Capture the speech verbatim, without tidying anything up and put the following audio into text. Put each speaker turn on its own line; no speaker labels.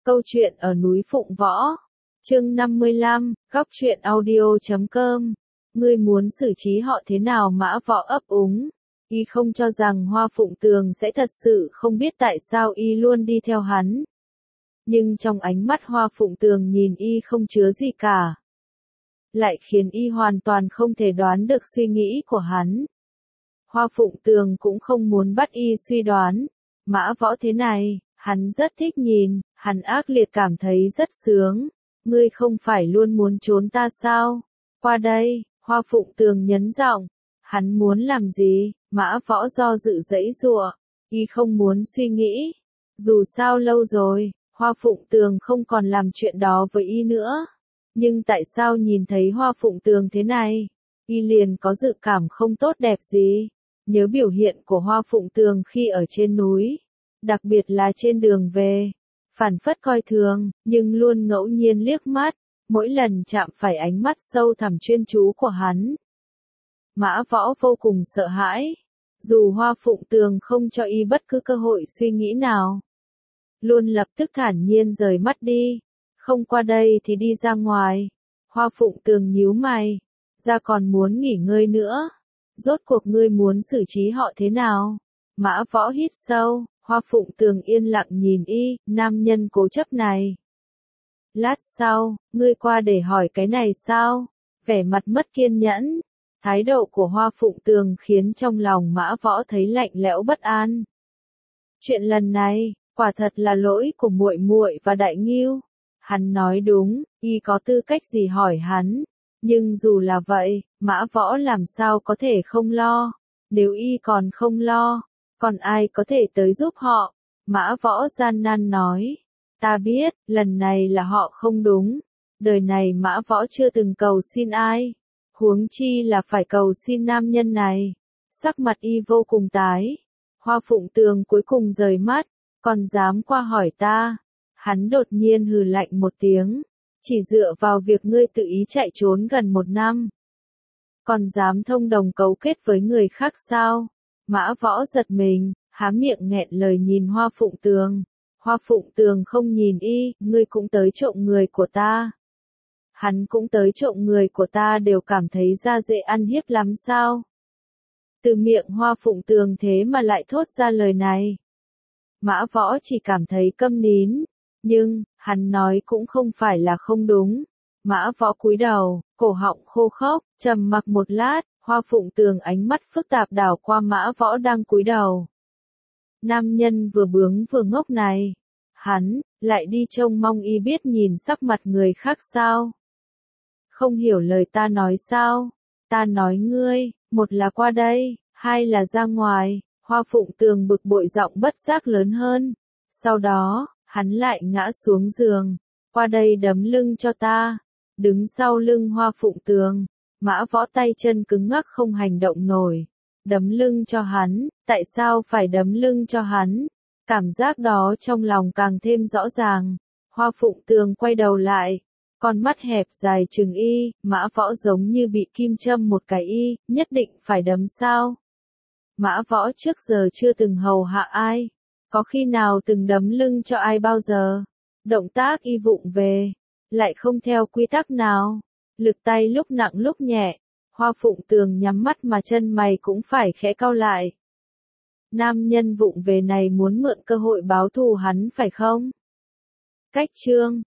Câu chuyện ở núi Phụng Võ. Chương năm mươi lăm, góc truyện audio chấm com. Ngươi muốn xử trí họ thế nào? Mã Võ ấp úng. Y không cho rằng Hoa Phụng Tường sẽ thật sự không biết tại sao y luôn đi theo hắn. Nhưng trong ánh mắt Hoa Phụng Tường nhìn y không chứa gì cả, lại khiến y hoàn toàn không thể đoán được suy nghĩ của hắn. Hoa Phụng Tường cũng không muốn bắt y suy đoán. Mã Võ thế này, hắn rất thích nhìn, hắn ác liệt cảm thấy rất sướng. Ngươi không phải luôn muốn trốn ta sao? Qua đây, Hoa Phụng Tường nhấn giọng. Hắn muốn làm gì? Mã Võ do dự giãy giụa, y không muốn suy nghĩ. Dù sao lâu rồi, Hoa Phụng Tường không còn làm chuyện đó với y nữa. Nhưng tại sao nhìn thấy Hoa Phụng Tường thế này, y liền có dự cảm không tốt đẹp gì? Nhớ biểu hiện của Hoa Phụng Tường khi ở trên núi, đặc biệt là trên đường về, phảng phất coi thường, nhưng luôn ngẫu nhiên liếc mắt, mỗi lần chạm phải ánh mắt sâu thẳm chuyên chú của hắn. Mã Võ vô cùng sợ hãi, dù Hoa Phụng Tường không cho y bất cứ cơ hội suy nghĩ nào, luôn lập tức thản nhiên rời mắt đi. Không qua đây thì đi ra ngoài. Hoa Phụng Tường nhíu mày, ra còn muốn nghỉ ngơi nữa. Rốt cuộc ngươi muốn xử trí họ thế nào? Mã Võ hít sâu, Hoa Phụng Tường yên lặng nhìn y, nam nhân cố chấp này. Lát sau, ngươi qua để hỏi cái này sao? Vẻ mặt mất kiên nhẫn. Thái độ của Hoa Phụng Tường khiến trong lòng Mã Võ thấy lạnh lẽo bất an. Chuyện lần này, quả thật là lỗi của muội muội và Đại Ngưu. Hắn nói đúng, y có tư cách gì hỏi hắn. Nhưng dù là vậy, Mã Võ làm sao có thể không lo. Nếu y còn không lo, còn ai có thể tới giúp họ? Mã Võ gian nan nói. Ta biết, lần này là họ không đúng. Đời này Mã Võ chưa từng cầu xin ai. Huống chi là phải cầu xin nam nhân này. Sắc mặt y vô cùng tái. Hoa Phụng Tường cuối cùng rời mắt, còn dám qua hỏi ta. Hắn đột nhiên hừ lạnh một tiếng. Chỉ dựa vào việc ngươi tự ý chạy trốn gần một năm, còn dám thông đồng cấu kết với người khác sao? Mã Võ giật mình, há miệng nghẹn lời nhìn Hoa Phụng Tường. Hoa Phụng Tường không nhìn y, ngươi cũng tới trộm người của ta. Hắn cũng tới trộm người của ta đều cảm thấy ra dễ ăn hiếp lắm sao? Từ miệng Hoa Phụng Tường thế mà lại thốt ra lời này. Mã Võ chỉ cảm thấy câm nín. Nhưng, hắn nói cũng không phải là không đúng. Mã Võ cúi đầu, cổ họng khô khốc, trầm mặc một lát, Hoa Phụng Tường ánh mắt phức tạp đảo qua Mã Võ đang cúi đầu. Nam nhân vừa bướng vừa ngốc này, hắn lại đi trông mong y biết nhìn sắc mặt người khác sao? Không hiểu lời ta nói sao? Ta nói ngươi, một là qua đây, hai là ra ngoài. Hoa Phụng Tường bực bội giọng bất giác lớn hơn. Sau đó, hắn lại ngã xuống giường. Qua đây đấm lưng cho ta. Đứng sau lưng Hoa Phụng Tường, Mã Võ tay chân cứng ngắc không hành động nổi. Đấm lưng cho hắn, tại sao phải đấm lưng cho hắn? Cảm giác đó trong lòng càng thêm rõ ràng. Hoa Phụng Tường quay đầu lại, con mắt hẹp dài trừng y. Mã Võ giống như bị kim châm một cái y, nhất định phải đấm sao? Mã Võ trước giờ chưa từng hầu hạ ai, có khi nào từng đấm lưng cho ai bao giờ? Động tác y vụng về, lại không theo quy tắc nào. Lực tay lúc nặng lúc nhẹ. Hoa Phụng Tường nhắm mắt mà chân mày cũng phải khẽ cau lại. Nam nhân vụng về này muốn mượn cơ hội báo thù hắn phải không? Cách chương